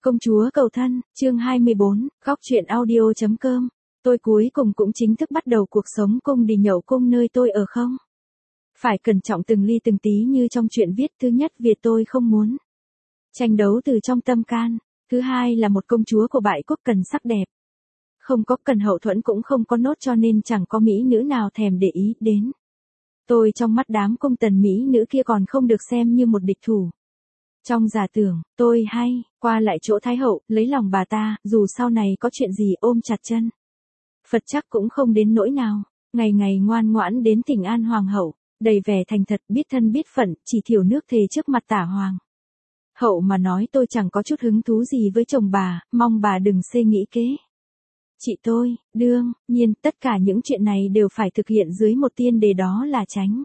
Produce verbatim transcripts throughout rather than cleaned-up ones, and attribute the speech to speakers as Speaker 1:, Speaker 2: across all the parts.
Speaker 1: Công chúa cầu thân, chương hai mươi bốn, góc truyện audio.com. Tôi cuối cùng cũng chính thức bắt đầu cuộc sống cung đi nhậu cung nơi tôi ở không? Phải cẩn trọng từng ly từng tí như trong truyện viết. Thứ nhất, việc tôi không muốn tranh đấu từ trong tâm can. Thứ hai là một công chúa của bại quốc cần sắc đẹp. Không có cần hậu thuẫn cũng không có nốt, cho nên chẳng có mỹ nữ nào thèm để ý đến. Tôi trong mắt đám công tần mỹ nữ kia còn không được xem như một địch thủ. Trong giả tưởng, tôi hay qua lại chỗ Thái hậu, lấy lòng bà ta, dù sau này có chuyện gì ôm chặt chân Phật chắc cũng không đến nỗi nào. Ngày ngày ngoan ngoãn đến thỉnh an hoàng hậu, đầy vẻ thành thật, biết thân biết phận, chỉ thiểu nước thề trước mặt tả hoàng hậu mà nói tôi chẳng có chút hứng thú gì với chồng bà, mong bà đừng xê nghĩ kế. Chị tôi, đương nhiên, tất cả những chuyện này đều phải thực hiện dưới một tiên đề, đó là tránh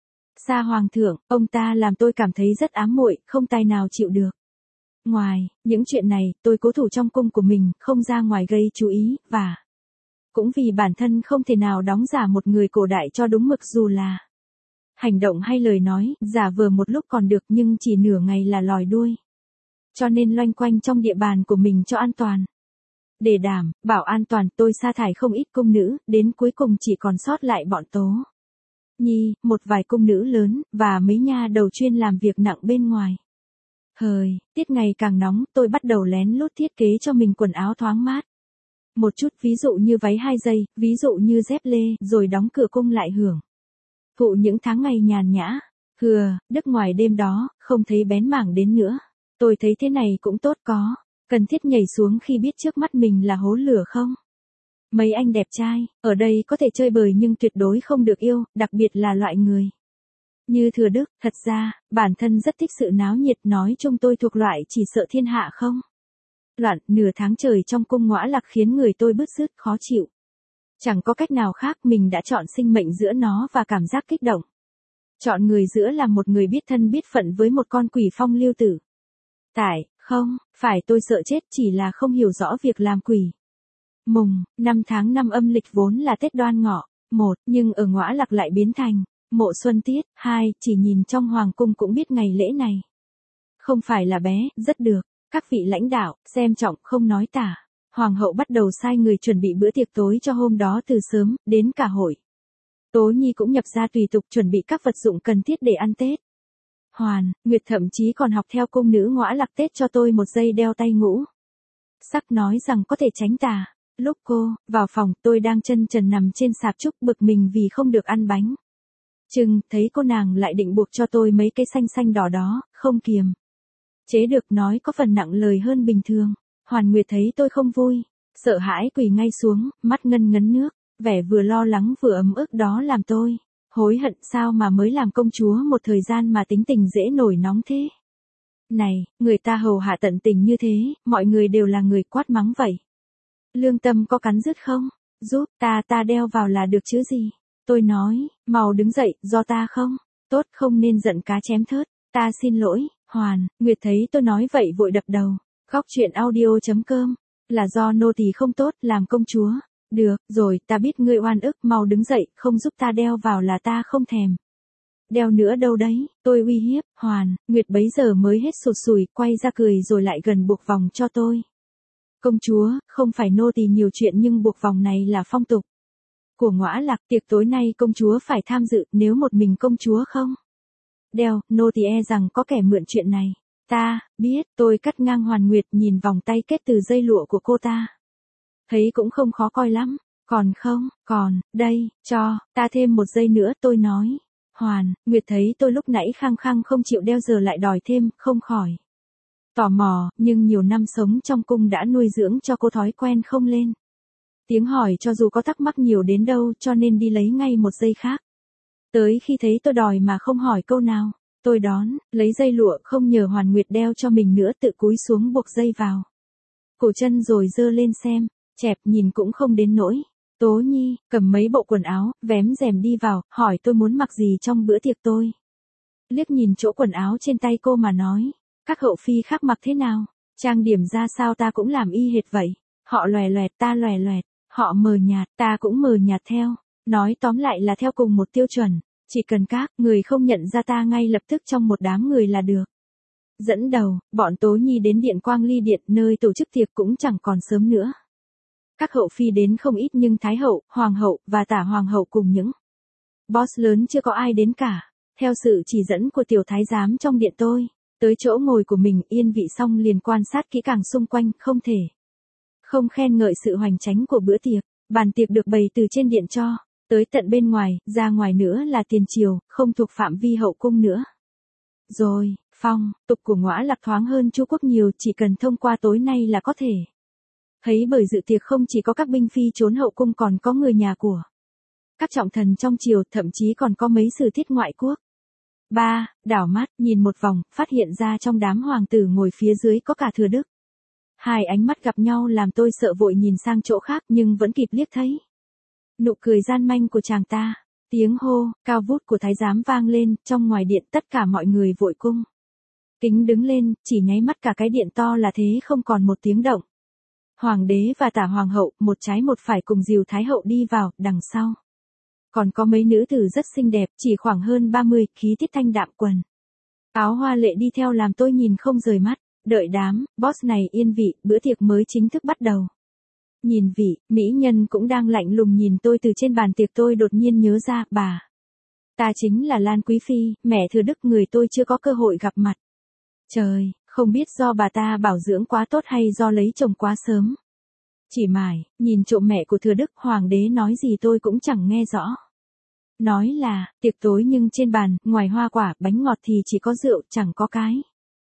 Speaker 1: xa hoàng thượng. Ông ta làm tôi cảm thấy rất ám muội, không tài nào chịu được. Ngoài những chuyện này, tôi cố thủ trong cung của mình, không ra ngoài gây chú ý, và cũng vì bản thân không thể nào đóng giả một người cổ đại cho đúng mực, dù là hành động hay lời nói, giả vờ một lúc còn được nhưng chỉ nửa ngày là lòi đuôi. Cho nên loanh quanh trong địa bàn của mình cho an toàn. Để đảm bảo an toàn, tôi sa thải không ít cung nữ, đến cuối cùng chỉ còn sót lại bọn Tố Nhi, một vài cung nữ lớn, và mấy nha đầu chuyên làm việc nặng bên ngoài. Hời, tiết ngày càng nóng, tôi bắt đầu lén lút thiết kế cho mình quần áo thoáng mát. Một chút, ví dụ như váy hai dây, ví dụ như dép lê, rồi đóng cửa cung lại hưởng thụ những tháng ngày nhàn nhã. Hừa, đức ngoài đêm đó, không thấy bén mảng đến nữa. Tôi thấy thế này cũng tốt, có cần thiết nhảy xuống khi biết trước mắt mình là hố lửa không? Mấy anh đẹp trai, ở đây có thể chơi bời nhưng tuyệt đối không được yêu, đặc biệt là loại người như Thừa Đức. Thật ra, bản thân rất thích sự náo nhiệt, nói chung tôi thuộc loại chỉ sợ thiên hạ không loạn. Nửa tháng trời trong cung Ngõa Lạc khiến người tôi bứt rứt, khó chịu. Chẳng có cách nào khác, mình đã chọn sinh mệnh giữa nó và cảm giác kích động. Chọn người giữa là một người biết thân biết phận với một con quỷ phong lưu tử. Tại, không, phải tôi sợ chết, chỉ là không hiểu rõ việc làm quỷ. Mùng, năm tháng năm âm lịch vốn là Tết Đoan Ngọ, một, nhưng ở Ngõa Lạc lại biến thành Mộ Xuân Tiết, hai, chỉ nhìn trong hoàng cung cũng biết ngày lễ này không phải là bé, rất được. Các vị lãnh đạo, xem trọng, không nói tả. Hoàng hậu bắt đầu sai người chuẩn bị bữa tiệc tối cho hôm đó từ sớm, đến cả hội Tố Nhi cũng nhập ra tùy tục chuẩn bị các vật dụng cần thiết để ăn Tết. Hoàn, Nguyệt thậm chí còn học theo cung nữ Ngõa Lạc Tết cho tôi một dây đeo tay ngũ sắc, nói rằng có thể tránh tà. Lúc cô vào phòng, tôi đang chân trần nằm trên sạp trúc, bực mình vì không được ăn bánh chưng, thấy cô nàng lại định buộc cho tôi mấy cái xanh xanh đỏ đó, không kiềm chế được, nói có phần nặng lời hơn bình thường. Hoàn Nguyệt thấy tôi không vui, sợ hãi quỳ ngay xuống, mắt ngân ngấn nước, vẻ vừa lo lắng vừa ấm ức, đó làm tôi hối hận, sao mà mới làm công chúa một thời gian mà tính tình dễ nổi nóng thế. Này, người ta hầu hạ tận tình như thế, mọi người đều là người quát mắng vậy. Lương tâm có cắn rứt không? Giúp ta ta đeo vào là được chứ gì? Tôi nói, mau đứng dậy, do ta không? Tốt, không nên giận cá chém thớt, ta xin lỗi. Hoàn Nguyệt thấy tôi nói vậy vội đập đầu. Góc truyện audio.com. Là do nô tỳ không tốt, làm công chúa. Được, rồi, ta biết ngươi oan ức, mau đứng dậy, không giúp ta đeo vào là ta không thèm đeo nữa đâu đấy. Tôi uy hiếp. Hoàn Nguyệt bấy giờ mới hết sụt sùi, quay ra cười rồi lại gần buộc vòng cho tôi. Công chúa, không phải nô tỳ nhiều chuyện nhưng buộc vòng này là phong tục của Ngõa Lạc, tiệc tối nay công chúa phải tham dự, nếu một mình công chúa không đeo, nô tỳ e rằng có kẻ mượn chuyện này. Ta biết. Tôi cắt ngang Hoàn Nguyệt, nhìn vòng tay kết từ dây lụa của cô ta, thấy cũng không khó coi lắm. Còn không, còn, đây, cho ta thêm một dây nữa, tôi nói. Hoàn Nguyệt thấy tôi lúc nãy khăng khăng không chịu đeo giờ lại đòi thêm, không khỏi tò mò, nhưng nhiều năm sống trong cung đã nuôi dưỡng cho cô thói quen không lên tiếng hỏi cho dù có thắc mắc nhiều đến đâu, cho nên đi lấy ngay một dây khác. Tới khi thấy tôi đòi mà không hỏi câu nào, tôi đón, lấy dây lụa, không nhờ Hoàn Nguyệt đeo cho mình nữa, tự cúi xuống buộc dây vào cổ chân rồi giơ lên xem, chẹp, nhìn cũng không đến nỗi. Tố Nhi cầm mấy bộ quần áo, vém rèm đi vào, hỏi tôi muốn mặc gì trong bữa tiệc. Tôi liếc nhìn chỗ quần áo trên tay cô mà nói, các hậu phi khác mặc thế nào, trang điểm ra sao ta cũng làm y hệt vậy. Họ lòe loẹt, ta lòe loẹt, họ mờ nhạt, ta cũng mờ nhạt theo. Nói tóm lại là theo cùng một tiêu chuẩn, chỉ cần các người không nhận ra ta ngay lập tức trong một đám người là được. Dẫn đầu, bọn Tố Nhi đến Điện Quang Ly Điện, nơi tổ chức tiệc cũng chẳng còn sớm nữa. Các hậu phi đến không ít nhưng Thái hậu, Hoàng hậu, và Tả Hoàng hậu cùng những boss lớn chưa có ai đến cả. Theo sự chỉ dẫn của tiểu thái giám trong điện tôi, tới chỗ ngồi của mình yên vị xong liền quan sát kỹ càng xung quanh, không thể không khen ngợi sự hoành tráng của bữa tiệc. Bàn tiệc được bày từ trên điện cho tới tận bên ngoài, ra ngoài nữa là tiền triều, không thuộc phạm vi hậu cung nữa. Rồi, phong tục của Ngõa Lạc thoáng hơn Chu Quốc nhiều, chỉ cần thông qua tối nay là có thể thấy bởi dự tiệc không chỉ có các binh phi trốn hậu cung còn có người nhà của các trọng thần trong triều, thậm chí còn có mấy sử tiết ngoại quốc. Ba, đảo mắt, nhìn một vòng, phát hiện ra trong đám hoàng tử ngồi phía dưới có cả Thừa Đức. Hai ánh mắt gặp nhau làm tôi sợ vội nhìn sang chỗ khác nhưng vẫn kịp liếc thấy nụ cười gian manh của chàng ta. Tiếng hô, cao vút của thái giám vang lên, trong ngoài điện tất cả mọi người vội cung kính đứng lên, chỉ nháy mắt cả cái điện to là thế không còn một tiếng động. Hoàng đế và Tả Hoàng hậu, một trái một phải cùng dìu Thái hậu đi vào, đằng sau còn có mấy nữ tử rất xinh đẹp, chỉ khoảng hơn ba mươi, khí tiết thanh đạm, quần áo hoa lệ đi theo làm tôi nhìn không rời mắt. Đợi đám boss này yên vị, bữa tiệc mới chính thức bắt đầu. Nhìn vị mỹ nhân cũng đang lạnh lùng nhìn tôi từ trên bàn tiệc, tôi đột nhiên nhớ ra, bà ta chính là Lan Quý phi, mẹ Thừa Đức, người tôi chưa có cơ hội gặp mặt. Trời, không biết do bà ta bảo dưỡng quá tốt hay do lấy chồng quá sớm. Chỉ mải nhìn trộm mẹ của Thừa Đức, hoàng đế nói gì tôi cũng chẳng nghe rõ. Nói là tiệc tối nhưng trên bàn, ngoài hoa quả, bánh ngọt thì chỉ có rượu, chẳng có cái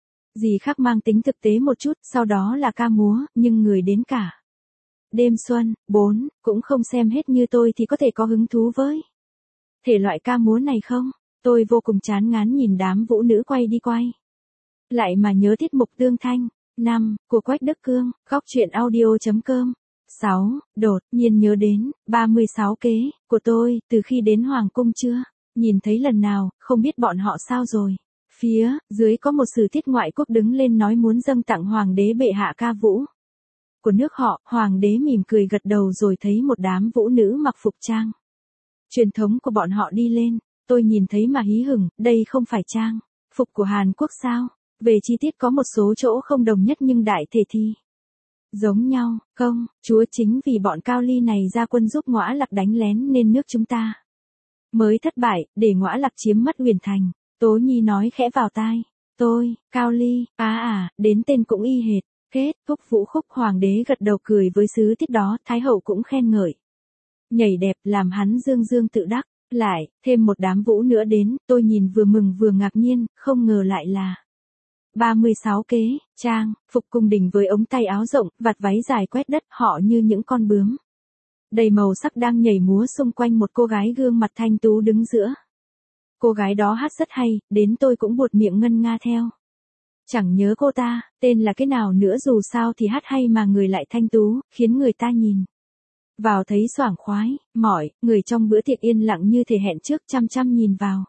Speaker 1: gì khác mang tính thực tế một chút, sau đó là ca múa, nhưng người đến cả đêm xuân. Bốn, cũng không xem hết như tôi thì có thể có hứng thú với thể loại ca múa này không? Tôi vô cùng chán ngán nhìn đám vũ nữ quay đi quay lại mà nhớ tiết mục Tương Thanh. Năm, của Quách Đức Cương, góc truyện audio chấm com. Sáu, đột nhiên nhớ đến ba mươi sáu kế của tôi, từ khi đến hoàng cung chưa nhìn thấy lần nào, không biết bọn họ sao rồi. Phía dưới có một sử tiết ngoại quốc đứng lên nói muốn dâng tặng hoàng đế bệ hạ ca vũ của nước họ. Hoàng đế mỉm cười gật đầu rồi thấy một đám vũ nữ mặc phục trang truyền thống của bọn họ đi lên. Tôi nhìn thấy mà hí hửng, đây không phải trang phục của Hàn Quốc sao? Về chi tiết có một số chỗ không đồng nhất nhưng đại thể thì giống nhau. Không, chúa, chính vì bọn Cao Ly này ra quân giúp Ngõa Lạc đánh lén nên nước chúng ta mới thất bại, để Ngõa Lạc chiếm mất Huyền Thành. Tố Nhi nói khẽ vào tai tôi. Cao Ly, à à, đến tên cũng y hệt. Kết thúc vũ khúc, hoàng đế gật đầu cười với sứ tiết đó, Thái hậu cũng khen ngợi nhảy đẹp, làm hắn dương dương tự đắc. Lại thêm một đám vũ nữa đến, tôi nhìn vừa mừng vừa ngạc nhiên, không ngờ lại là ba mươi sáu kế, trang phục cung đình với ống tay áo rộng, vạt váy dài quét đất, họ như những con bướm đầy màu sắc đang nhảy múa xung quanh một cô gái gương mặt thanh tú đứng giữa. Cô gái đó hát rất hay, đến tôi cũng buột miệng ngân nga theo. Chẳng nhớ cô ta tên là cái nào nữa, dù sao thì hát hay mà người lại thanh tú, khiến người ta nhìn vào thấy xoảng khoái. Mọi người trong bữa tiệc yên lặng như thể hẹn trước, chăm chăm nhìn vào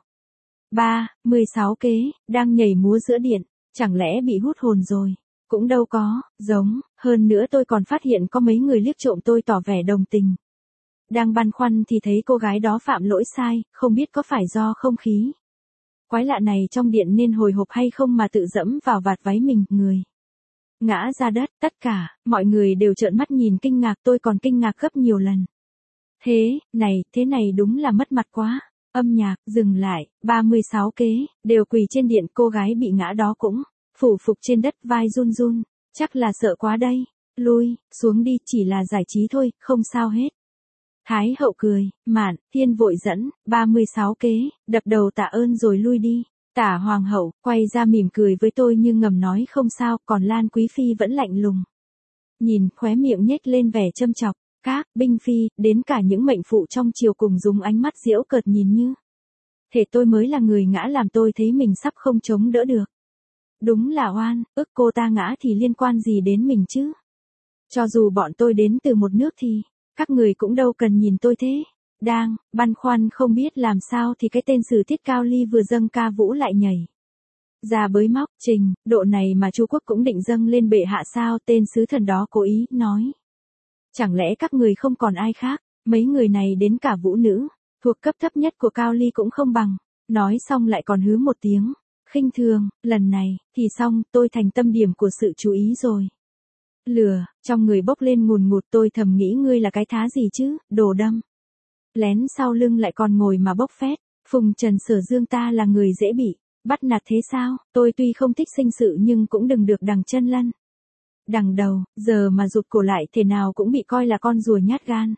Speaker 1: ba mươi sáu kế đang nhảy múa giữa điện. Chẳng lẽ bị hút hồn rồi? Cũng đâu có, giống. Hơn nữa tôi còn phát hiện có mấy người liếc trộm tôi tỏ vẻ đồng tình. Đang băn khoăn thì thấy cô gái đó phạm lỗi sai, không biết có phải do không khí quái lạ này trong điện nên hồi hộp hay không mà tự dẫm vào vạt váy mình, người ngã ra đất. Tất cả mọi người đều trợn mắt nhìn kinh ngạc, tôi còn kinh ngạc gấp nhiều lần. Thế này, thế này đúng là mất mặt quá. Âm nhạc dừng lại, ba mươi sáu kế đều quỳ trên điện, cô gái bị ngã đó cũng phủ phục trên đất, vai run run, chắc là sợ quá đây. Lui xuống đi, chỉ là giải trí thôi, không sao hết. Thái hậu cười, Mạn Thiên vội dẫn ba mươi sáu kế, đập đầu tạ ơn rồi lui đi. Tả Hoàng hậu quay ra mỉm cười với tôi như ngầm nói không sao, còn Lan Quý phi vẫn lạnh lùng nhìn, khóe miệng nhếch lên vẻ châm chọc. Các binh phi, đến cả những mệnh phụ trong triều cùng dùng ánh mắt giễu cợt nhìn như thể tôi mới là người ngã, làm tôi thấy mình sắp không chống đỡ được. Đúng là oan, ức cô ta ngã thì liên quan gì đến mình chứ? Cho dù bọn tôi đến từ một nước thì các người cũng đâu cần nhìn tôi thế. Đang băn khoăn không biết làm sao thì cái tên sử tiết Cao Ly vừa dâng ca vũ lại nhảy ra bới móc. Trình độ này mà Chu Quốc cũng định dâng lên bệ hạ sao? Tên sứ thần đó cố ý nói, chẳng lẽ các người không còn ai khác? Mấy người này đến cả vũ nữ thuộc cấp thấp nhất của Cao Ly cũng không bằng. Nói xong lại còn hứ một tiếng khinh thường, lần này, thì xong, tôi thành tâm điểm của sự chú ý rồi. Lửa, trong người bốc lên ngùn ngụt, tôi thầm nghĩ ngươi là cái thá gì chứ, đồ đâm. Lén sau lưng lại còn ngồi mà bốc phét, Phùng Trần Sở Dương ta là người dễ bị bắt nạt thế sao, tôi tuy không thích sinh sự nhưng cũng đừng được đằng chân lân. Đằng đầu, giờ mà rụt cổ lại thế nào cũng bị coi là con rùa nhát gan.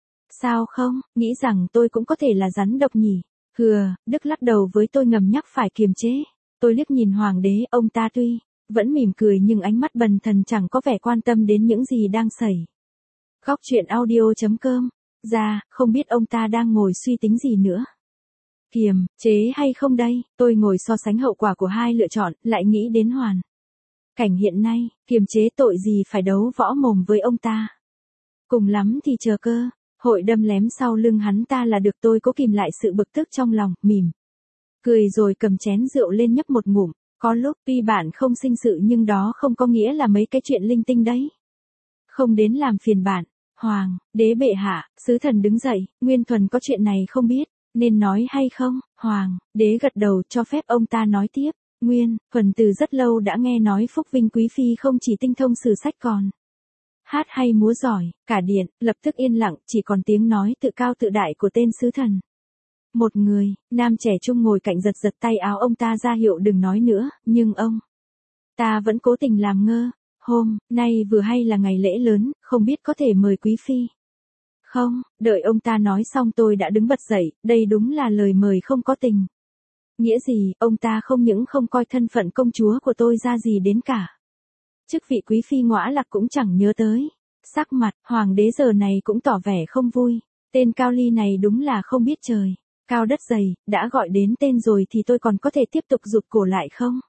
Speaker 1: Sao không, nghĩ rằng tôi cũng có thể là rắn độc nhỉ. Hừa, Đức lắc đầu với tôi ngầm nhắc phải kiềm chế. Tôi liếc nhìn hoàng đế, ông ta tuy vẫn mỉm cười nhưng ánh mắt bần thần chẳng có vẻ quan tâm đến những gì đang xảy. Góc chuyện audio.com. Ra, không biết ông ta đang ngồi suy tính gì nữa. Kiềm chế hay không đây, tôi ngồi so sánh hậu quả của hai lựa chọn, lại nghĩ đến hoàn cảnh hiện nay, kiềm chế tội gì phải đấu võ mồm với ông ta. Cùng lắm thì chờ cơ, hội đâm lém sau lưng hắn ta là được. Tôi cố kìm lại sự bực tức trong lòng, mỉm cười rồi cầm chén rượu lên nhấp một ngụm. Có lúc tuy bạn không sinh sự nhưng đó không có nghĩa là mấy cái chuyện linh tinh đấy không đến làm phiền bạn. Hoàng đế bệ hạ, sứ thần đứng dậy, Nguyên Thuần có chuyện này không biết nên nói hay không? Hoàng đế gật đầu cho phép ông ta nói tiếp. Nguyên Thuần từ rất lâu đã nghe nói Phúc Vinh quý phi không chỉ tinh thông sử sách còn hát hay múa giỏi. Cả điện lập tức yên lặng, chỉ còn tiếng nói tự cao tự đại của tên sứ thần. Một người nam trẻ trung ngồi cạnh giật giật tay áo ông ta ra hiệu đừng nói nữa, nhưng ông ta vẫn cố tình làm ngơ. Hôm nay vừa hay là ngày lễ lớn, không biết có thể mời quý phi không? Đợi ông ta nói xong tôi đã đứng bật dậy, đây đúng là lời mời không có tình nghĩa gì. Ông ta không những không coi thân phận công chúa của tôi ra gì đến cả, chức vị quý phi ngõa lạc cũng chẳng nhớ tới. Sắc mặt hoàng đế giờ này cũng tỏ vẻ không vui. Tên Cao Ly này đúng là không biết trời cao đất dày, đã gọi đến tên rồi thì tôi còn có thể tiếp tục rụt cổ lại không?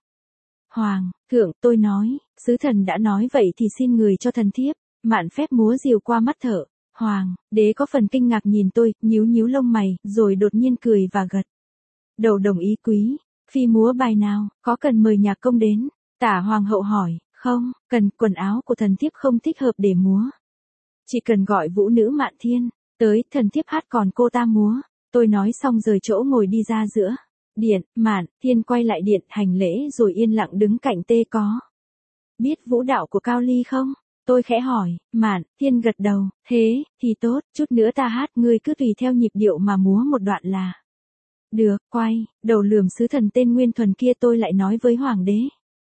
Speaker 1: Hoàng thượng, tôi nói, sứ thần đã nói vậy thì xin người cho thần thiếp mạn phép múa rìu qua mắt thợ. Hoàng đế có phần kinh ngạc nhìn tôi, nhíu nhíu lông mày, rồi đột nhiên cười và gật đầu đồng ý. Quý phi múa bài nào, có cần mời nhạc công đến? Tả hoàng hậu hỏi. Không cần, quần áo của thần thiếp không thích hợp để múa, chỉ cần gọi vũ nữ Mạn Thiên tới, thần thiếp hát còn cô ta múa. Tôi nói xong rời chỗ ngồi đi ra giữa điện. Mạn Thiên quay lại điện hành lễ rồi yên lặng đứng cạnh. Tê có biết vũ đạo của Cao Ly không? Tôi khẽ hỏi. Mạn Thiên gật đầu. Thế thì tốt, chút nữa ta hát, ngươi cứ tùy theo nhịp điệu mà múa một đoạn là được. Quay đầu lườm sứ thần tên Nguyên Thuần kia, tôi lại nói với hoàng đế.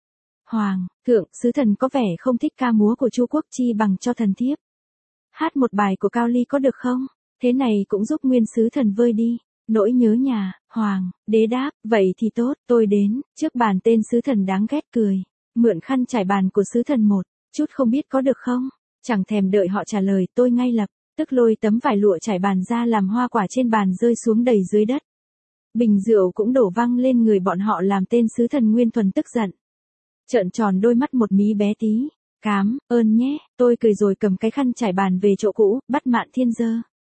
Speaker 1: Hoàng thượng, sứ thần có vẻ không thích ca múa của Chu Quốc, chi bằng cho thần thiếp hát một bài của Cao Ly có được không? Thế này cũng giúp nguyên sứ thần vơi đi nỗi nhớ nhà. Hoàng đế đáp. Vậy thì tốt, tôi đến trước bàn. Tên sứ thần đáng ghét cười, mượn khăn trải bàn của sứ thần một chút không biết có được không? Chẳng thèm đợi họ trả lời, tôi ngay lập tức lôi tấm vải lụa trải bàn ra, làm hoa quả trên bàn rơi xuống đầy dưới đất. Bình rượu cũng đổ văng lên người bọn họ làm tên sứ thần Nguyên Thuần tức giận, trợn tròn đôi mắt một mí bé tí. Cám ơn nhé, tôi cười rồi cầm cái khăn trải bàn về chỗ cũ, bắt Mạn Thiên giơ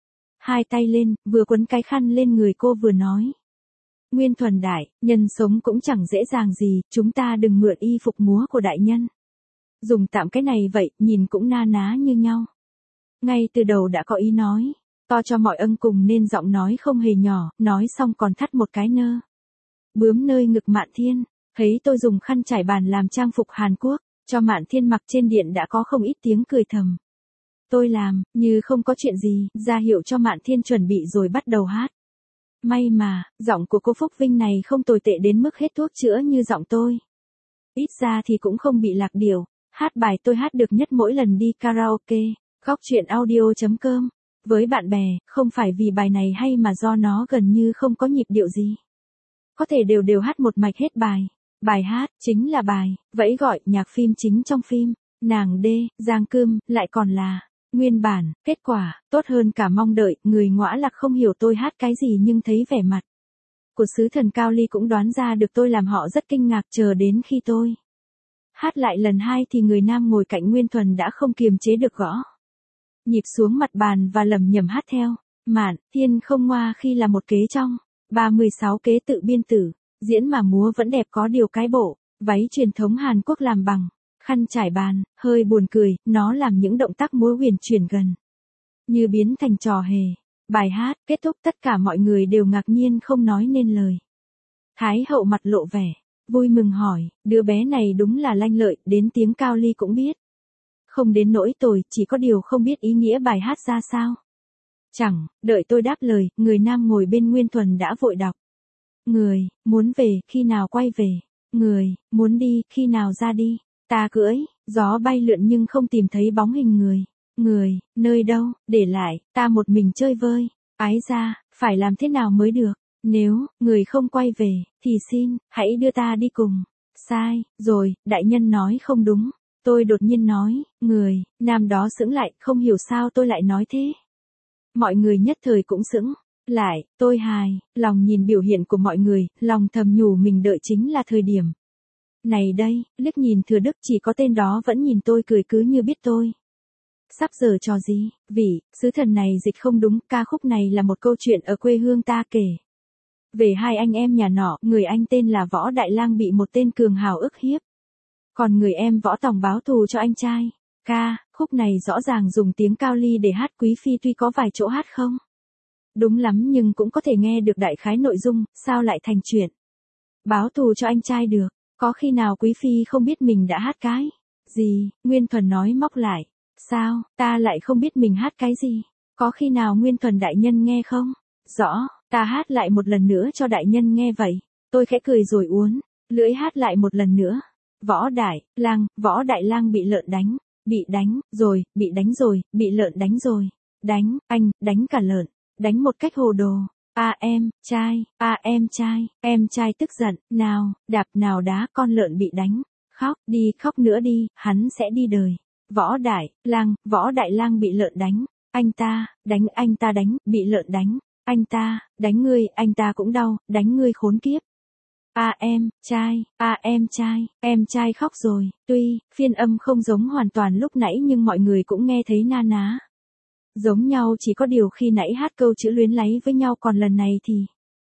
Speaker 1: hai tay lên, vừa quấn cái khăn lên người cô vừa nói. Nguyên Thuần đại nhân sống cũng chẳng dễ dàng gì, chúng ta đừng mượn y phục múa của đại nhân dùng tạm cái này vậy, nhìn cũng na ná như nhau. Ngay từ đầu đã có ý nói to cho mọi ân cùng nên giọng nói không hề nhỏ, nói xong còn thắt một cái nơ bướm nơi ngực Mạn Thiên. Thấy tôi dùng khăn trải bàn làm trang phục Hàn Quốc cho Mạn Thiên mặc trên điện đã có không ít tiếng cười thầm. Tôi làm như không có chuyện gì, ra hiệu cho Mạn Thiên chuẩn bị rồi bắt đầu hát. May mà, giọng của cô Phúc Vinh này không tồi tệ đến mức hết thuốc chữa như giọng tôi. Ít ra thì cũng không bị lạc điệu. Hát bài tôi hát được nhất mỗi lần đi karaoke. Góc chuyện audio.com. Với bạn bè, không phải vì bài này hay mà do nó gần như không có nhịp điệu gì. Có thể đều đều hát một mạch hết bài. Bài hát chính là bài vẫy gọi nhạc phim chính trong phim Nàng Đê, Giang Cơm, lại còn là nguyên bản. Kết quả tốt hơn cả mong đợi. Người ngõa lạc không hiểu tôi hát cái gì nhưng thấy vẻ mặt của sứ thần Cao Ly cũng đoán ra được tôi làm họ rất kinh ngạc. Chờ đến khi tôi hát lại lần hai thì người nam ngồi cạnh Nguyên Thuần đã không kiềm chế được gõ nhịp xuống mặt bàn và lẩm nhẩm hát theo. Mạn Thiên không ngoa khi là một kế trong ba mươi sáu kế tự biên tử diễn mà múa vẫn đẹp, có điều cái bộ váy truyền thống Hàn Quốc làm bằng khăn trải bàn hơi buồn cười, nó làm những động tác múa huyền chuyển gần như biến thành trò hề. Bài hát kết thúc, tất cả mọi người đều ngạc nhiên không nói nên lời. Thái hậu mặt lộ vẻ vui mừng hỏi, đứa bé này đúng là lanh lợi, đến tiếng Cao Ly cũng biết. Không đến nỗi tồi, chỉ có điều không biết ý nghĩa bài hát ra sao. Chẳng, đợi tôi đáp lời, người nam ngồi bên Nguyên Thuần đã vội đọc. Người, muốn về, khi nào quay về. Người, muốn đi, khi nào ra đi. Ta cưỡi, gió bay lượn nhưng không tìm thấy bóng hình người. Người, nơi đâu, để lại, ta một mình chơi vơi. Ái ra, phải làm thế nào mới được. Nếu, người không quay về, thì xin, hãy đưa ta đi cùng. Sai, rồi, đại nhân nói không đúng. Tôi đột nhiên nói, người, nam đó sững lại, không hiểu sao tôi lại nói thế. Mọi người nhất thời cũng sững. Lại, tôi hài, lòng nhìn biểu hiện của mọi người, lòng thầm nhủ mình đợi chính là thời điểm. Này đây, liếc nhìn Thừa Đức chỉ có tên đó vẫn nhìn tôi cười cứ như biết tôi. Sắp giờ trò gì, vì, sứ thần này dịch không đúng, ca khúc này là một câu chuyện ở quê hương ta kể. Về hai anh em nhà nọ, người anh tên là Võ Đại Lang bị một tên cường hào ức hiếp. Còn người em Võ Tòng báo thù cho anh trai. Ca, khúc này rõ ràng dùng tiếng Cao Ly để hát Quý Phi tuy có vài chỗ hát không đúng lắm nhưng cũng có thể nghe được đại khái nội dung, sao lại thành chuyện. Báo thù cho anh trai được, có khi nào Quý Phi không biết mình đã hát cái gì, Nguyên Thuần nói móc lại. Sao, ta lại không biết mình hát cái gì, có khi nào Nguyên Thuần đại nhân nghe không? Rõ, ta hát lại một lần nữa cho đại nhân nghe vậy. Tôi khẽ cười rồi uốn lưỡi hát lại một lần nữa. Võ Đại Lang, Võ Đại Lang bị lợn đánh, bị đánh, rồi, bị đánh rồi, bị lợn đánh rồi. Đánh, anh, đánh cả lợn. Đánh một cách hồ đồ. À em, trai, à em trai, em trai tức giận, nào, đạp nào đá con lợn bị đánh. Khóc, đi khóc nữa đi, hắn sẽ đi đời. Võ Đại Lang, Võ Đại Lang bị lợn đánh. Anh ta, đánh anh ta đánh, bị lợn đánh. Anh ta, đánh ngươi, anh ta cũng đau, đánh ngươi khốn kiếp. À em, trai, à em trai, em trai khóc rồi. Tuy, phiên âm không giống hoàn toàn lúc nãy nhưng mọi người cũng nghe thấy na ná. Giống nhau chỉ có điều khi nãy hát câu chữ luyến láy với nhau còn lần này thì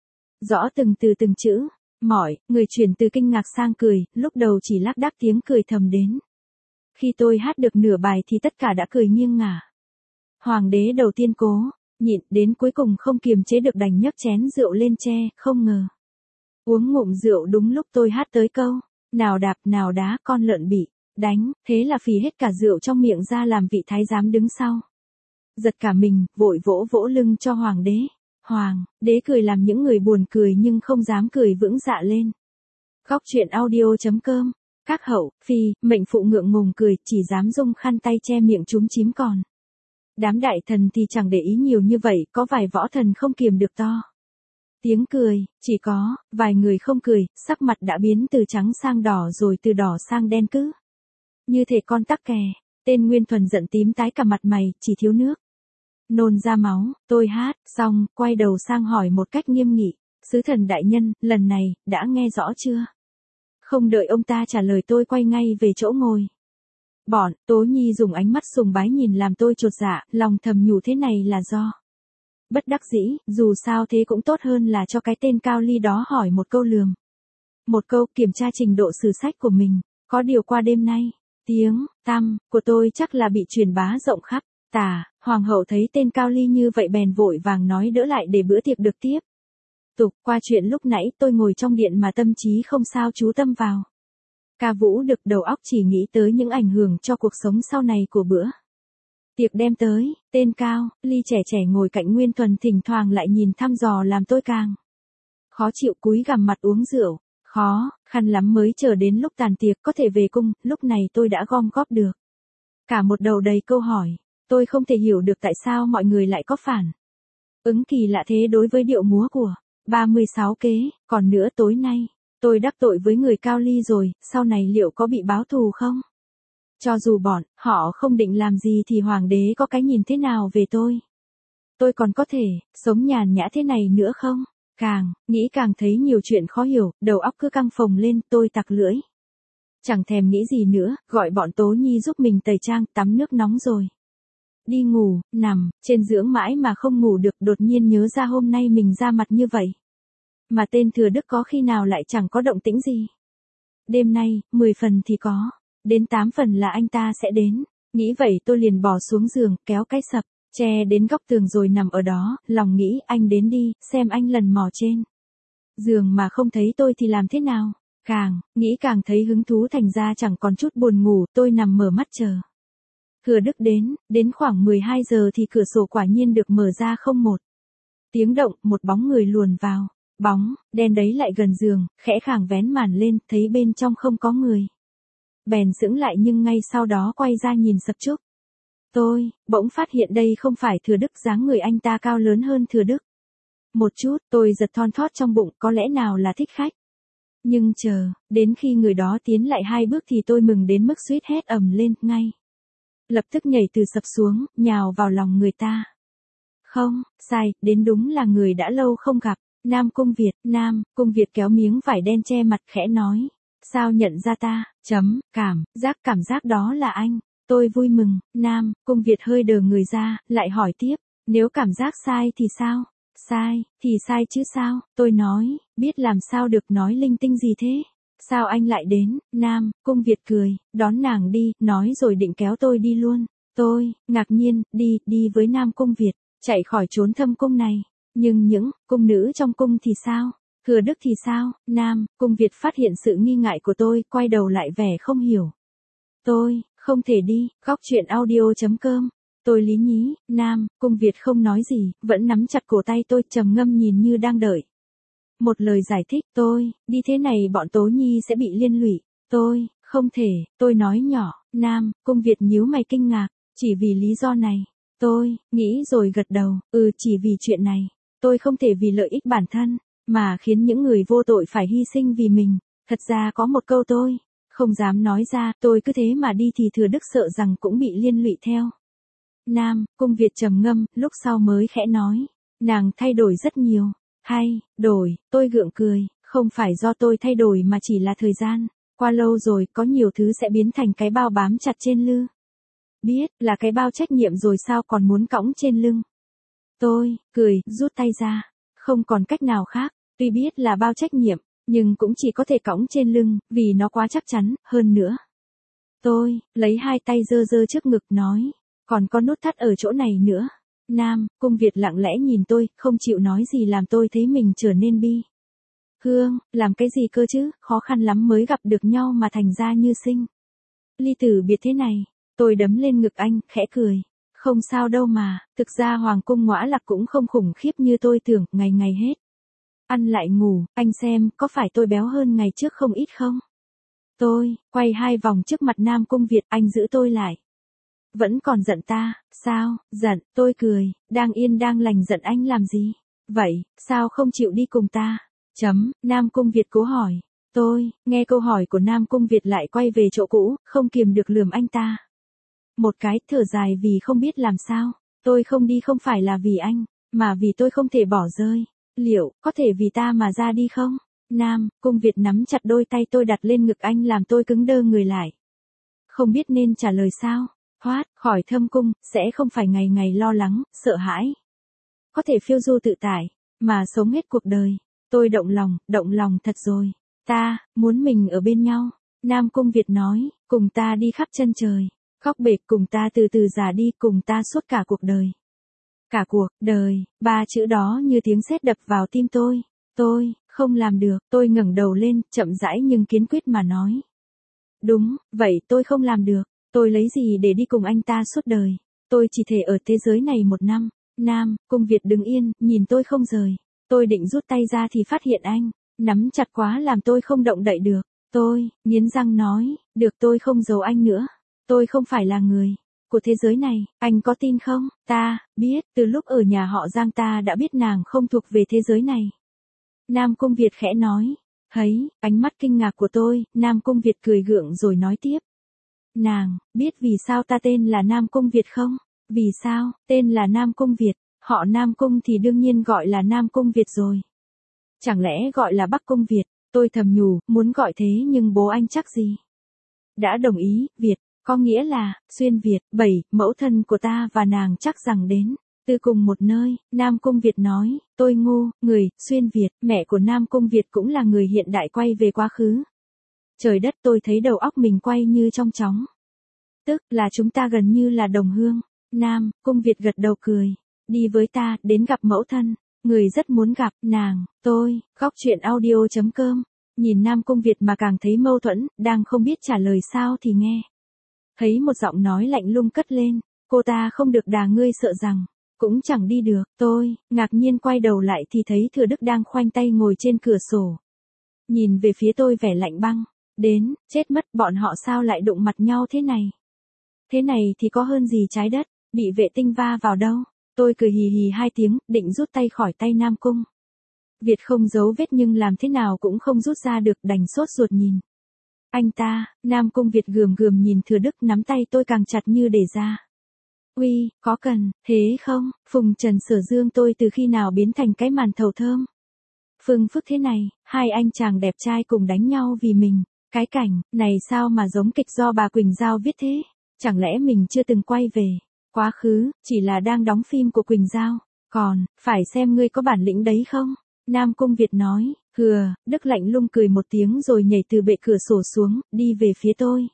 Speaker 1: rõ từng từ từng chữ. Mỏi, người chuyển từ kinh ngạc sang cười, lúc đầu chỉ lác đác tiếng cười thầm đến. Khi tôi hát được nửa bài thì tất cả đã cười nghiêng ngả. Hoàng đế đầu tiên cố nhịn, đến cuối cùng không kiềm chế được đành nhấc chén rượu lên che, không ngờ uống ngụm rượu đúng lúc tôi hát tới câu nào đạp nào đá con lợn bị đánh, thế là phì hết cả rượu trong miệng ra làm vị thái giám đứng sau giật cả mình, vội vỗ vỗ lưng cho hoàng đế. Hoàng đế cười làm những người buồn cười nhưng không dám cười vững dạ lên. Góc truyện audio chấm com. Các hậu, phi, mệnh phụ ngượng ngùng cười, chỉ dám dung khăn tay che miệng chúm chím còn. Đám đại thần thì chẳng để ý nhiều như vậy, có vài võ thần không kiềm được to. Tiếng cười, chỉ có, vài người không cười, sắc mặt đã biến từ trắng sang đỏ rồi từ đỏ sang đen cứ. Như thể con tắc kè, tên Nguyên Thuần giận tím tái cả mặt mày, chỉ thiếu nước. Nôn ra máu, tôi hát, xong, quay đầu sang hỏi một cách nghiêm nghị, sứ thần đại nhân, lần này, đã nghe rõ chưa? Không đợi ông ta trả lời tôi quay ngay về chỗ ngồi. Bọn, Tố Nhi dùng ánh mắt sùng bái nhìn làm tôi chột dạ, lòng thầm nhủ thế này là do. Bất đắc dĩ, dù sao thế cũng tốt hơn là cho cái tên Cao Ly đó hỏi một câu lườm. Một câu kiểm tra trình độ sử sách của mình, có điều qua đêm nay, tiếng, tăm, của tôi chắc là bị truyền bá rộng khắp. Tả, hoàng hậu thấy tên Cao Ly như vậy bèn vội vàng nói đỡ lại để bữa tiệc được tiếp. Tục, qua chuyện lúc nãy tôi ngồi trong điện mà tâm trí không sao chú tâm vào. Ca vũ được đầu óc chỉ nghĩ tới những ảnh hưởng cho cuộc sống sau này của bữa tiệc đem tới, tên Cao, Ly trẻ trẻ ngồi cạnh Nguyên Thuần thỉnh thoảng lại nhìn thăm dò làm tôi càng khó chịu cúi gằm mặt uống rượu, khó, khăn lắm mới chờ đến lúc tàn tiệc có thể về cung, lúc này tôi đã gom góp được cả một đầu đầy câu hỏi, tôi không thể hiểu được tại sao mọi người lại có phản ứng kỳ lạ thế đối với điệu múa của ba mươi sáu kế, còn nữa tối nay, tôi đắc tội với người Cao Ly rồi, sau này liệu có bị báo thù không? Cho dù bọn, họ không định làm gì thì hoàng đế có cái nhìn thế nào về tôi? Tôi còn có thể, sống nhàn nhã thế này nữa không? Càng, nghĩ càng thấy nhiều chuyện khó hiểu, đầu óc cứ căng phồng lên, tôi tặc lưỡi. Chẳng thèm nghĩ gì nữa, gọi bọn Tố Nhi giúp mình tẩy trang, tắm nước nóng rồi. Đi ngủ, nằm, trên giường mãi mà không ngủ được, đột nhiên nhớ ra hôm nay mình ra mặt như vậy. Mà tên Thừa Đức có khi nào lại chẳng có động tĩnh gì. Đêm nay, mười phần thì có, đến tám phần là anh ta sẽ đến. Nghĩ vậy tôi liền bỏ xuống giường, kéo cái sập, che đến góc tường rồi nằm ở đó, lòng nghĩ anh đến đi, xem anh lần mò trên giường mà không thấy tôi thì làm thế nào. Càng, nghĩ càng thấy hứng thú thành ra chẳng còn chút buồn ngủ, tôi nằm mở mắt chờ. Thừa Đức đến, đến khoảng mười hai giờ thì cửa sổ quả nhiên được mở ra không một tiếng động, một bóng người luồn vào. Bóng, đen đấy lại gần giường, khẽ khàng vén màn lên, thấy bên trong không có người. Bèn sững lại nhưng ngay sau đó quay ra nhìn sập chúc. Tôi, bỗng phát hiện đây không phải Thừa Đức, dáng người anh ta cao lớn hơn Thừa Đức. Một chút, tôi giật thon thót trong bụng, có lẽ nào là thích khách. Nhưng chờ, đến khi người đó tiến lại hai bước thì tôi mừng đến mức suýt hét ầm lên, ngay. Lập tức nhảy từ sập xuống, nhào vào lòng người ta. Không, sai, đến đúng là người đã lâu không gặp. Nam Cung Việt, Nam Cung Việt kéo miếng vải đen che mặt khẽ nói. Sao nhận ra ta, chấm, cảm, giác cảm giác đó là anh. Tôi vui mừng, Nam Cung Việt hơi đờ người ra, lại hỏi tiếp. Nếu cảm giác sai thì sao? Sai, thì sai chứ sao? Tôi nói, biết làm sao được, nói linh tinh gì thế? Sao anh lại đến? Nam Cung Việt cười, đón nàng đi, nói rồi định kéo tôi đi luôn. Tôi, ngạc nhiên, đi, đi với Nam Cung Việt, chạy khỏi chốn thâm cung này. Nhưng những cung nữ trong cung thì sao? Thừa Đức thì sao? Nam Cung Việt phát hiện sự nghi ngại của tôi, quay đầu lại vẻ không hiểu. Tôi, không thể đi, góc truyện audio chấm com. Tôi lý nhí, Nam Cung Việt không nói gì, vẫn nắm chặt cổ tay tôi, trầm ngâm nhìn như đang đợi một lời giải thích. Tôi, đi thế này bọn Tố Nhi sẽ bị liên lụy. Tôi, không thể, tôi nói nhỏ. Nam Cung Việt nhíu mày kinh ngạc, chỉ vì lý do này. Tôi, nghĩ rồi gật đầu, ừ, chỉ vì chuyện này. Tôi không thể vì lợi ích bản thân, mà khiến những người vô tội phải hy sinh vì mình. Thật ra có một câu tôi không dám nói ra, tôi cứ thế mà đi thì Thừa Đức sợ rằng cũng bị liên lụy theo. Nam Cung Việt trầm ngâm, lúc sau mới khẽ nói. Nàng thay đổi rất nhiều. Hay, đổi, tôi gượng cười, không phải do tôi thay đổi mà chỉ là thời gian. Qua lâu rồi, có nhiều thứ sẽ biến thành cái bao bám chặt trên lưng. Biết, là cái bao trách nhiệm rồi sao còn muốn cõng trên lưng. Tôi, cười, rút tay ra. Không còn cách nào khác, tuy biết là bao trách nhiệm, nhưng cũng chỉ có thể cõng trên lưng, vì nó quá chắc chắn, hơn nữa. Tôi, lấy hai tay giơ giơ trước ngực nói, còn có nút thắt ở chỗ này nữa. Nam Cung Việt lặng lẽ nhìn tôi, không chịu nói gì làm tôi thấy mình trở nên bi. Hương, làm cái gì cơ chứ, khó khăn lắm mới gặp được nhau mà thành ra như sinh ly tử biệt thế này. Tôi đấm lên ngực anh, khẽ cười. Không sao đâu mà, thực ra Hoàng cung Ngõa Lạc cũng không khủng khiếp như tôi tưởng, ngày ngày hết ăn lại ngủ, anh xem, có phải tôi béo hơn ngày trước không ít không? Tôi, quay hai vòng trước mặt Nam Cung Việt, anh giữ tôi lại. Vẫn còn giận ta, sao, giận, tôi cười, đang yên đang lành giận anh làm gì? Vậy, sao không chịu đi cùng ta? Chấm, Nam Cung Việt cố hỏi. Tôi, nghe câu hỏi của Nam Cung Việt lại quay về chỗ cũ, không kiềm được lườm anh ta. Một cái, thở dài vì không biết làm sao. Tôi không đi không phải là vì anh, mà vì tôi không thể bỏ rơi. Liệu, có thể vì ta mà ra đi không? Nam Cung Việt nắm chặt đôi tay tôi đặt lên ngực anh làm tôi cứng đơ người lại. Không biết nên trả lời sao. Thoát khỏi thâm cung, sẽ không phải ngày ngày lo lắng, sợ hãi. Có thể phiêu du tự tại, mà sống hết cuộc đời. Tôi động lòng, động lòng thật rồi. Ta, muốn mình ở bên nhau. Nam Cung Việt nói, cùng ta đi khắp chân trời. Khóc bệt, cùng ta từ từ già đi, cùng ta suốt cả cuộc đời. Cả cuộc đời, ba chữ đó như tiếng sét đập vào tim tôi. Tôi, không làm được, tôi ngẩng đầu lên, chậm rãi nhưng kiên quyết mà nói. Đúng, vậy tôi không làm được. Tôi lấy gì để đi cùng anh ta suốt đời? Tôi chỉ thể ở thế giới này một năm. Nam Cung Việt đứng yên, nhìn tôi không rời. Tôi định rút tay ra thì phát hiện anh nắm chặt quá làm tôi không động đậy được. Tôi, nghiến răng nói, được tôi không giấu anh nữa. Tôi không phải là người của thế giới này, anh có tin không? Ta, biết, từ lúc ở nhà họ Giang ta đã biết nàng không thuộc về thế giới này. Nam Cung Việt khẽ nói. Thấy, ánh mắt kinh ngạc của tôi, Nam Cung Việt cười gượng rồi nói tiếp. Nàng, biết vì sao ta tên là Nam Cung Việt không? Vì sao, tên là Nam Cung Việt, họ Nam Cung thì đương nhiên gọi là Nam Cung Việt rồi. Chẳng lẽ gọi là Bắc Cung Việt? Tôi thầm nhủ, muốn gọi thế nhưng bố anh chắc gì đã đồng ý. Việt, có nghĩa là, xuyên Việt, bảy, mẫu thân của ta và nàng chắc rằng đến từ cùng một nơi. Nam Cung Việt nói, tôi ngu, người, xuyên Việt, mẹ của Nam Cung Việt cũng là người hiện đại quay về quá khứ. Trời đất, tôi thấy đầu óc mình quay như trong chóng. Tức là chúng ta gần như là đồng hương. Nam Cung Việt gật đầu cười. Đi với ta, đến gặp mẫu thân. Người rất muốn gặp, nàng, tôi, góc truyện audio chấm com. Nhìn Nam Cung Việt mà càng thấy mâu thuẫn, đang không biết trả lời sao thì nghe. Thấy một giọng nói lạnh lùng cất lên, cô ta không được đà ngươi sợ rằng, cũng chẳng đi được. Tôi, ngạc nhiên quay đầu lại thì thấy Thừa Đức đang khoanh tay ngồi trên cửa sổ. Nhìn về phía tôi vẻ lạnh băng, đến, chết mất bọn họ sao lại đụng mặt nhau thế này. Thế này thì có hơn gì trái đất, bị vệ tinh va vào đâu. Tôi cười hì hì hai tiếng, định rút tay khỏi tay Nam Cung Việt không giấu vết nhưng làm thế nào cũng không rút ra được, đành sốt ruột nhìn. Anh ta, Nam Cung Việt gườm gườm nhìn Thừa Đức, nắm tay tôi càng chặt như để ra. Uy, có cần, thế không? Phùng Trần Sở Dương tôi từ khi nào biến thành cái màn thầu thơm? Phương phức thế này, hai anh chàng đẹp trai cùng đánh nhau vì mình. Cái cảnh, này sao mà giống kịch do bà Quỳnh Giao viết thế? Chẳng lẽ mình chưa từng quay về quá khứ, chỉ là đang đóng phim của Quỳnh Giao? Còn, phải xem ngươi có bản lĩnh đấy không? Nam Cung Việt nói, hừa, Đức lạnh lùng cười một tiếng rồi nhảy từ bệ cửa sổ xuống, đi về phía tôi.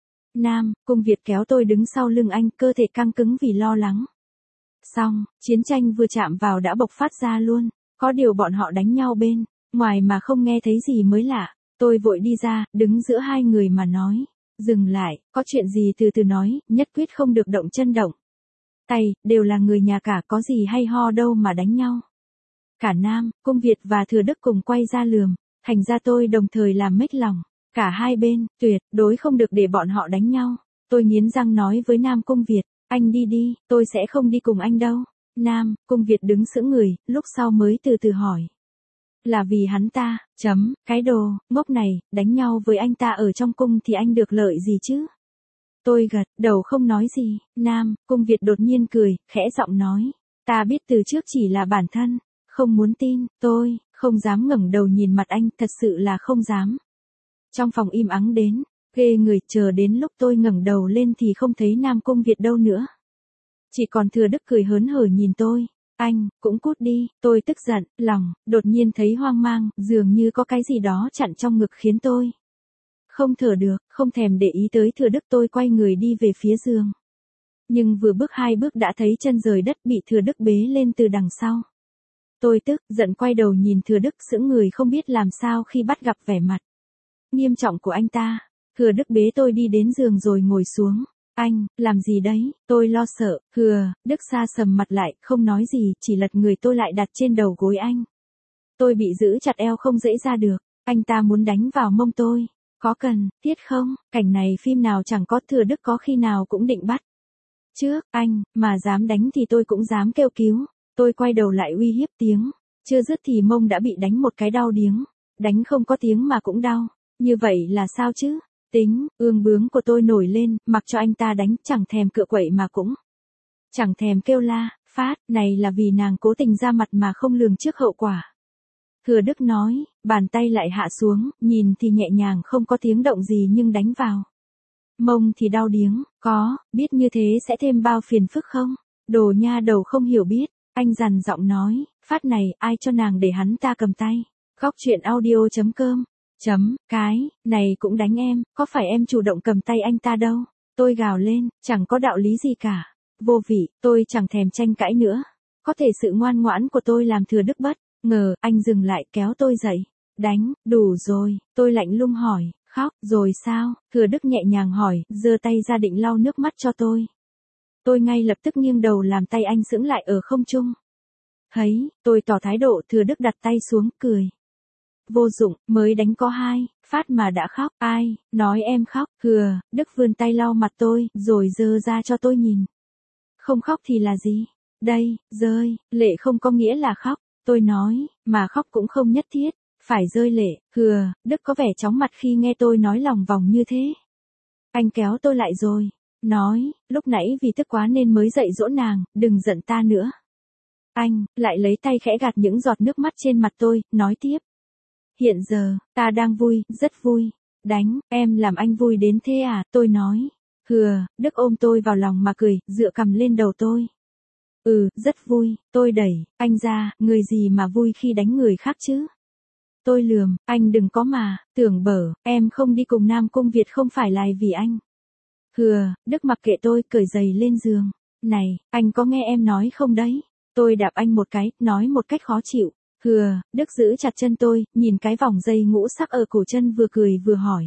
Speaker 1: Nam Cung Việt kéo tôi đứng sau lưng anh, cơ thể căng cứng vì lo lắng. Xong, chiến tranh vừa chạm vào đã bộc phát ra luôn, có điều bọn họ đánh nhau bên ngoài mà không nghe thấy gì mới lạ. Tôi vội đi ra, đứng giữa hai người mà nói, dừng lại, có chuyện gì từ từ nói, nhất quyết không được động chân động tay, đều là người nhà cả, có gì hay ho đâu mà đánh nhau. Cả Nam Cung Việt và Thừa Đức cùng quay ra lườm, thành ra tôi đồng thời làm mếch lòng. Cả hai bên, tuyệt đối không được để bọn họ đánh nhau. Tôi nghiến răng nói với Nam Cung Việt, anh đi đi, tôi sẽ không đi cùng anh đâu. Nam Cung Việt đứng sững người, lúc sau mới từ từ hỏi. Là vì hắn ta, chấm, cái đồ, ngốc này, đánh nhau với anh ta ở trong cung thì anh được lợi gì chứ? Tôi gật đầu không nói gì. Nam Cung Việt đột nhiên cười, khẽ giọng nói, ta biết từ trước chỉ là bản thân, không muốn tin. Tôi không dám ngẩng đầu nhìn mặt anh, thật sự là không dám. Trong phòng im ắng đến ghê người, chờ đến lúc tôi ngẩng đầu lên thì không thấy Nam Cung Việt đâu nữa. Chỉ còn Thừa Đức cười hớn hở nhìn tôi. Anh, cũng cút đi. Tôi tức giận, lòng, đột nhiên thấy hoang mang, dường như có cái gì đó chặn trong ngực khiến tôi không thở được, không thèm để ý tới Thừa Đức, tôi quay người đi về phía giường. Nhưng vừa bước hai bước đã thấy chân rời đất, bị Thừa Đức bế lên từ đằng sau. Tôi tức giận quay đầu nhìn Thừa Đức, sững người không biết làm sao khi bắt gặp vẻ mặt nghiêm trọng của anh ta. Thừa Đức bế tôi đi đến giường rồi ngồi xuống. Anh, làm gì đấy? Tôi lo sợ. Thừa Đức sa sầm mặt lại, không nói gì, chỉ lật người tôi lại đặt trên đầu gối anh. Tôi bị giữ chặt eo không dễ ra được. Anh ta muốn đánh vào mông tôi. Có cần thiết không? Cảnh này phim nào chẳng có. Thừa Đức có khi nào cũng định bắt trước anh, mà dám đánh thì tôi cũng dám kêu cứu. Tôi quay đầu lại uy hiếp, tiếng chưa dứt thì mông đã bị đánh một cái đau điếng. Đánh không có tiếng mà cũng đau. Như vậy là sao chứ? Tính ương bướng của tôi nổi lên, mặc cho anh ta đánh, chẳng thèm cựa quậy mà cũng chẳng thèm kêu la phát. Này là vì nàng cố tình ra mặt mà không lường trước hậu quả. Thừa Đức nói, bàn tay lại hạ xuống, nhìn thì nhẹ nhàng không có tiếng động gì nhưng đánh vào mông thì đau điếng. Có biết như thế sẽ thêm bao phiền phức không? Đồ nha đầu không hiểu biết. Anh dằn giọng nói, phát này, ai cho nàng để hắn ta cầm tay? Góc truyện audio chấm com Chấm, cái, này cũng đánh em, có phải em chủ động cầm tay anh ta đâu? Tôi gào lên, chẳng có đạo lý gì cả. Vô vị, tôi chẳng thèm tranh cãi nữa. Có thể sự ngoan ngoãn của tôi làm Thừa Đức bất ngờ, anh dừng lại kéo tôi dậy. Đánh, đủ rồi, tôi lạnh lùng hỏi, khóc, rồi sao? Thừa Đức nhẹ nhàng hỏi, giơ tay ra định lau nước mắt cho tôi. Tôi ngay lập tức nghiêng đầu làm tay anh sững lại ở không trung. Thấy, tôi tỏ thái độ, Thừa Đức đặt tay xuống, cười. Vô dụng, mới đánh có hai phát mà đã khóc. Ai nói em khóc? Thừa Đức vươn tay lau mặt tôi, rồi giơ ra cho tôi nhìn. Không khóc thì là gì? Đây, rơi lệ không có nghĩa là khóc. Tôi nói, mà khóc cũng không nhất thiết phải rơi lệ. Thừa Đức có vẻ chóng mặt khi nghe tôi nói lòng vòng như thế. Anh kéo tôi lại rồi nói, lúc nãy vì tức quá nên mới dạy dỗ nàng, đừng giận ta nữa. Anh lại lấy tay khẽ gạt những giọt nước mắt trên mặt tôi, nói tiếp. Hiện giờ, ta đang vui, rất vui. Đánh, em làm anh vui đến thế à? Tôi nói. Thừa Đức ôm tôi vào lòng mà cười, dựa cằm lên đầu tôi. Ừ, rất vui. Tôi đẩy anh ra, người gì mà vui khi đánh người khác chứ? Tôi lườm, anh đừng có mà tưởng bở, em không đi cùng Nam Cung Việt không phải là vì anh. Thừa Đức mặc kệ tôi, cởi giày lên giường. Này, anh có nghe em nói không đấy? Tôi đạp anh một cái, nói một cách khó chịu. Hừa, Đức giữ chặt chân tôi, nhìn cái vòng dây ngũ sắc ở cổ chân vừa cười vừa hỏi.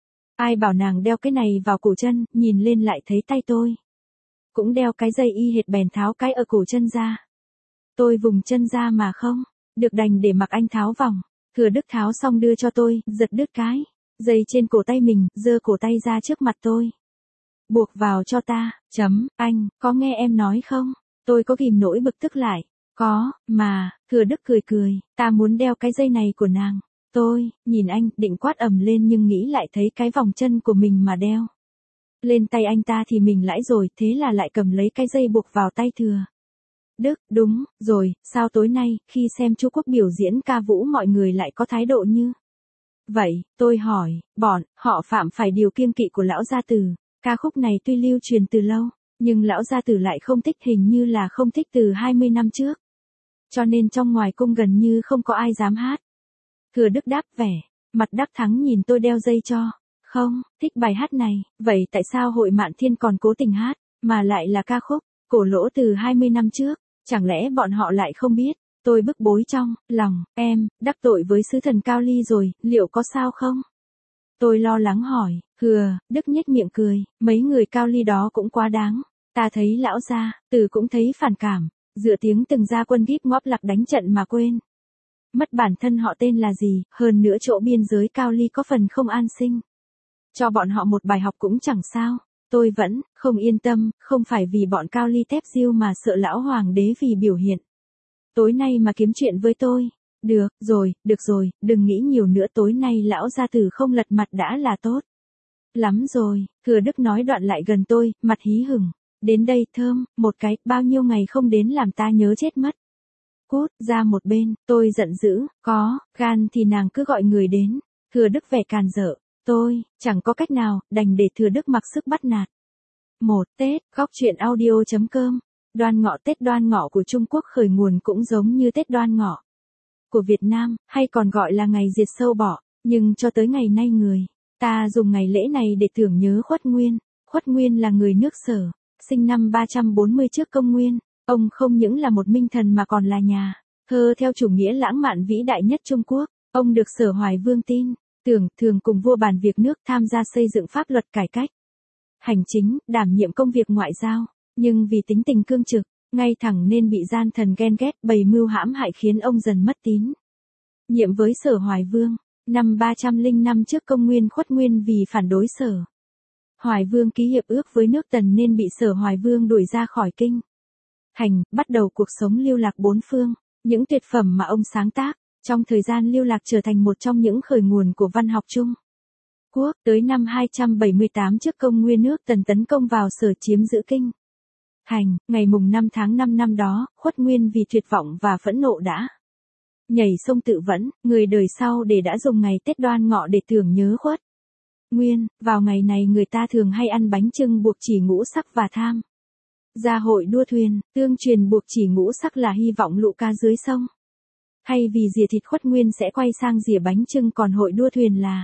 Speaker 1: Ai bảo nàng đeo cái này vào cổ chân, nhìn lên lại thấy tay tôi. Cũng đeo cái dây y hệt, bèn tháo cái ở cổ chân ra. Tôi vùng chân ra mà không, được đành để mặc anh tháo vòng. Thừa Đức tháo xong đưa cho tôi, giật đứt cái dây trên cổ tay mình, giơ cổ tay ra trước mặt tôi. Buộc vào cho ta, chấm, anh, có nghe em nói không? Tôi có kìm nỗi bực tức lại. Có, mà, Thừa Đức cười cười, ta muốn đeo cái dây này của nàng. Tôi, nhìn anh, định quát ầm lên nhưng nghĩ lại thấy cái vòng chân của mình mà đeo lên tay anh ta thì mình lãi rồi, thế là lại cầm lấy cái dây buộc vào tay Thừa Đức. Đúng rồi, sao tối nay, khi xem Chu Quốc biểu diễn ca vũ mọi người lại có thái độ như vậy? Tôi hỏi, bọn họ phạm phải điều kiêng kỵ của lão gia tử. Ca khúc này tuy lưu truyền từ lâu, nhưng lão gia tử lại không thích, hình như là không thích từ hai mươi năm trước. Cho nên trong ngoài cung gần như không có ai dám hát. Thừa Đức đáp vẻ mặt đắc thắng nhìn tôi đeo dây cho. Không, thích bài hát này, vậy tại sao Hội Mạn Thiên còn cố tình hát, mà lại là ca khúc cổ lỗ từ hai mươi năm trước, chẳng lẽ bọn họ lại không biết? Tôi bức bối trong lòng, em, đắc tội với sứ thần Cao Ly rồi, liệu có sao không? Tôi lo lắng hỏi. Hừa, Đức nhếch miệng cười, mấy người Cao Ly đó cũng quá đáng. Ta thấy lão gia tử cũng thấy phản cảm, dựa tiếng từng gia quân gíp ngóp lạc đánh trận mà quên mất bản thân họ tên là gì, hơn nữa chỗ biên giới Cao Ly có phần không an sinh. Cho bọn họ một bài học cũng chẳng sao. Tôi vẫn không yên tâm, không phải vì bọn Cao Ly tép diêu mà sợ lão hoàng đế vì biểu hiện tối nay mà kiếm chuyện với tôi. Được rồi, được rồi, đừng nghĩ nhiều nữa, tối nay lão gia tử không lật mặt đã là tốt lắm rồi. Thừa Đức nói đoạn lại gần tôi, mặt hí hửng. Đến đây Thơm, một cái, bao nhiêu ngày không đến làm ta nhớ chết mất. Cút ra một bên, tôi giận dữ, có gan thì nàng cứ gọi người đến. Thừa Đức vẻ càn rỡ. Tôi chẳng có cách nào, đành để Thừa Đức mặc sức bắt nạt. Một Tết, góc truyện audio chấm com. Đoan Ngọ. Tết Đoan Ngọ của Trung Quốc khởi nguồn cũng giống như Tết Đoan Ngọ của Việt Nam, hay còn gọi là ngày diệt sâu bọ, nhưng cho tới ngày nay người ta dùng ngày lễ này để tưởng nhớ Khuất Nguyên. Khuất Nguyên là người nước Sở, sinh năm ba trăm bốn mươi trước công nguyên. Ông không những là một minh thần mà còn là nhà thơ theo chủ nghĩa lãng mạn vĩ đại nhất Trung Quốc. Ông được Sở Hoài Vương tin tưởng, thường cùng vua bàn việc nước, tham gia xây dựng pháp luật, cải cách hành chính, đảm nhiệm công việc ngoại giao. Nhưng vì tính tình cương trực, ngay thẳng nên bị gian thần ghen ghét, bày mưu hãm hại khiến ông dần mất tín nhiệm với Sở Hoài Vương. Năm ba trăm lẻ năm trước công nguyên, Khuất Nguyên vì phản đối Sở Hoài Vương ký hiệp ước với nước Tần nên bị Sở Hoài Vương đuổi ra khỏi kinh thành, bắt đầu cuộc sống lưu lạc bốn phương. Những tuyệt phẩm mà ông sáng tác trong thời gian lưu lạc trở thành một trong những khởi nguồn của văn học Trung Quốc. Tới năm hai trăm bảy mươi tám trước công nguyên, nước Tần tấn công vào Sở, chiếm giữ kinh thành. Ngày mùng năm tháng năm năm đó, Khuất Nguyên vì tuyệt vọng và phẫn nộ đã nhảy sông tự vẫn. Người đời sau để đã dùng ngày Tết Đoan Ngọ để tưởng nhớ Khuất Nguyên. Vào ngày này người ta thường hay ăn bánh chưng buộc chỉ ngũ sắc và tham gia hội đua thuyền. Tương truyền buộc chỉ ngũ sắc là hy vọng lũ cá dưới sông hay vì rỉa thịt Khuất Nguyên sẽ quay sang rỉa bánh chưng, còn hội đua thuyền là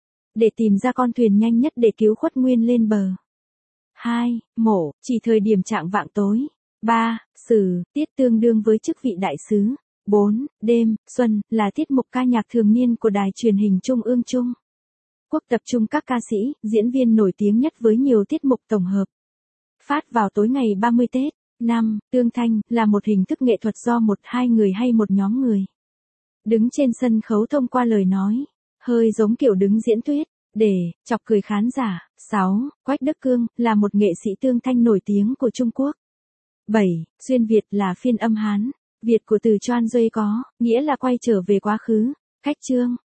Speaker 1: để tìm ra con thuyền nhanh nhất để cứu Khuất Nguyên lên bờ. hai. Mổ, chỉ thời điểm trạng vạng tối. ba. Sử, tiết tương đương với chức vị đại sứ. bốn. Đêm, xuân, là tiết mục ca nhạc thường niên của đài truyền hình Trung ương Trung Quốc, tập trung các ca sĩ, diễn viên nổi tiếng nhất với nhiều tiết mục tổng hợp. Phát vào tối ngày ba mươi Tết. năm. Tương thanh, là một hình thức nghệ thuật do một hai người hay một nhóm người đứng trên sân khấu thông qua lời nói, hơi giống kiểu đứng diễn thuyết, để chọc cười khán giả. sáu. Quách Đức Cương, là một nghệ sĩ tương thanh nổi tiếng của Trung Quốc. bảy. Xuyên Việt, là phiên âm Hán Việt của từ Choan Duy, có nghĩa là quay trở về quá khứ. Khách trương,